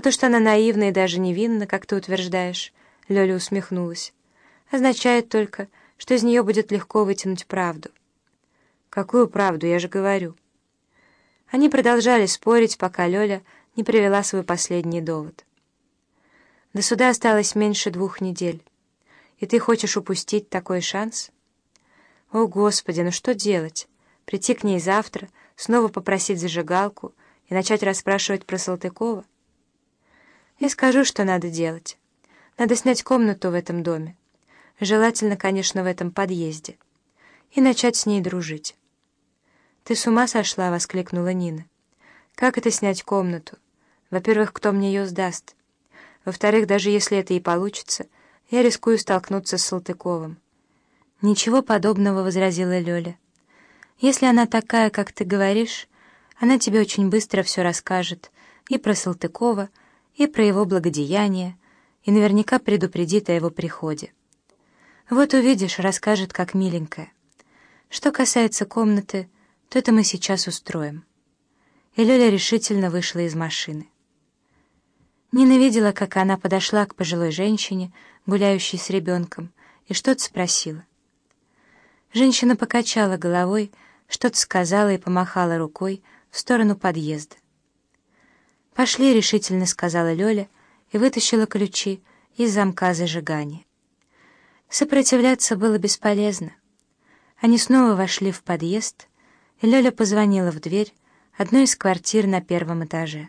то, что она наивна и даже невинна, как ты утверждаешь, — Лёля усмехнулась, — означает только, что из нее будет легко вытянуть правду. Какую правду, я же говорю. Они продолжали спорить, пока Лёля не привела свой последний довод. До суда осталось меньше 2 недель. И ты хочешь упустить такой шанс? О, Господи, ну что делать? Прийти к ней завтра, снова попросить зажигалку и начать расспрашивать про Салтыкова? Я скажу, что надо делать. Надо снять комнату в этом доме. Желательно, конечно, в этом подъезде. И начать с ней дружить. «Ты с ума сошла?» — воскликнула Нина. «Как это снять комнату? Во-первых, кто мне ее сдаст? Во-вторых, даже если это и получится, я рискую столкнуться с Салтыковым». «Ничего подобного», — возразила Лёля. «Если она такая, как ты говоришь, она тебе очень быстро все расскажет и про Салтыкова, и про его благодеяние, и наверняка предупредит о его приходе. Вот увидишь, расскажет как миленькая. Что касается комнаты, то это мы сейчас устроим». И Лёля решительно вышла из машины. Нина видела, как она подошла к пожилой женщине, гуляющей с ребенком, и что-то спросила. Женщина покачала головой, что-то сказала и помахала рукой в сторону подъезда. «Пошли», — решительно сказала Лёля и вытащила ключи из замка зажигания. Сопротивляться было бесполезно. Они снова вошли в подъезд, и Лёля позвонила в дверь одной из квартир на 1-м этаже.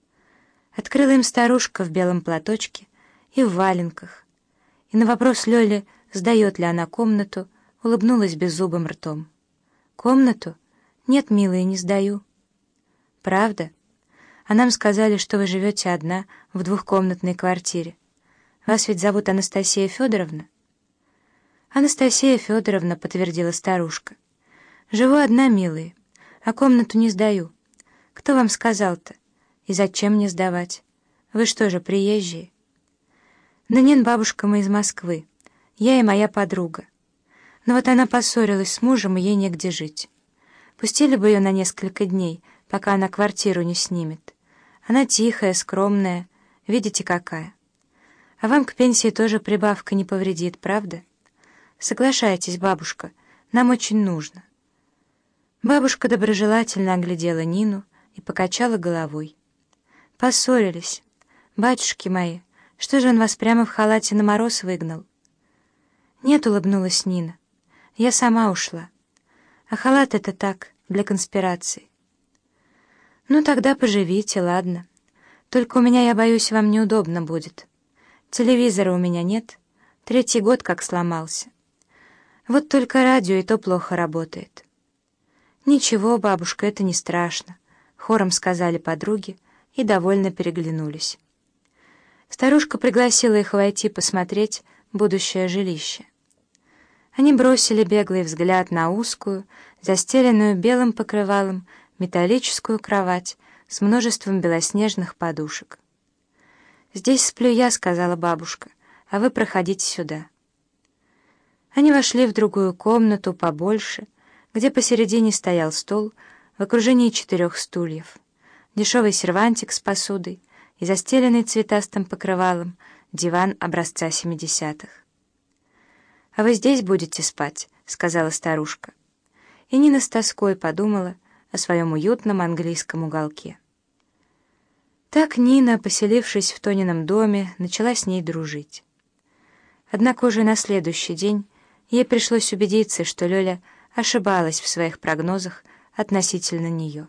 Открыла им старушка в белом платочке и в валенках, и на вопрос Лёли, сдаёт ли она комнату, улыбнулась беззубым ртом. «Комнату? Нет, милая, не сдаю». «Правда? А нам сказали, что вы живете одна в 2-комнатной квартире. Вас ведь зовут Анастасия Федоровна?» «Анастасия Федоровна», — подтвердила старушка. «Живу одна, милые, а комнату не сдаю. Кто вам сказал-то? И зачем мне сдавать? Вы что же, приезжие?» «Да нет, бабушка, мы из Москвы. Я и моя подруга. Но вот она поссорилась с мужем, и ей негде жить. Пустили бы ее на несколько дней, пока она квартиру не снимет. Она тихая, скромная, видите, какая. А вам к пенсии тоже прибавка не повредит, правда? Соглашайтесь, бабушка, нам очень нужно». Бабушка доброжелательно оглядела Нину и покачала головой. «Поссорились. Батюшки мои, что же он вас прямо в халате на мороз выгнал?» «Нет», — улыбнулась Нина, — «я сама ушла. А халат — это так, для конспирации». «Ну, тогда поживите, ладно. Только у меня, я боюсь, вам неудобно будет. Телевизора у меня нет, 3-й год как сломался. Вот только радио и то плохо работает». «Ничего, бабушка, это не страшно», — хором сказали подруги и довольно переглянулись. Старушка пригласила их войти посмотреть будущее жилище. Они бросили беглый взгляд на узкую, застеленную белым покрывалом, металлическую кровать с множеством белоснежных подушек. «Здесь сплю я», — сказала бабушка, — «а вы проходите сюда». Они вошли в другую комнату, побольше, где посередине стоял стол в окружении 4 стульев, дешевый сервантик с посудой и застеленный цветастым покрывалом диван образца 70-х. «А вы здесь будете спать?» — сказала старушка. И Нина с тоской подумала о своем уютном английском уголке. Так Нина, поселившись в Тонином доме, начала с ней дружить. Однако уже на следующий день ей пришлось убедиться, что Лёля ошибалась в своих прогнозах относительно нее.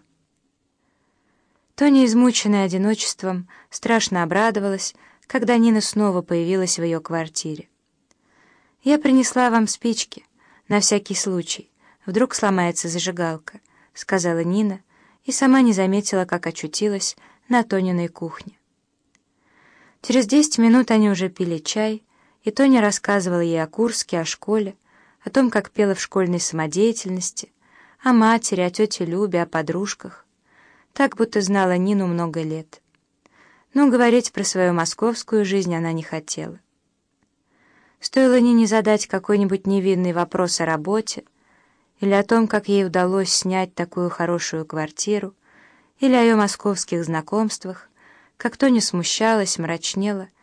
Тоня, измученная одиночеством, страшно обрадовалась, когда Нина снова появилась в ее квартире. «Я принесла вам спички, на всякий случай, вдруг сломается зажигалка», — сказала Нина, и сама не заметила, как очутилась на Тониной кухне. Через 10 минут они уже пили чай, и Тоня рассказывала ей о Курске, о школе, о том, как пела в школьной самодеятельности, о матери, о тете Любе, о подружках. Так, будто знала Нину много лет. Но говорить про свою московскую жизнь она не хотела. Стоило Нине задать какой-нибудь невинный вопрос о работе, или о том, как ей удалось снять такую хорошую квартиру, или о ее московских знакомствах, как то не смущалась, мрачнела,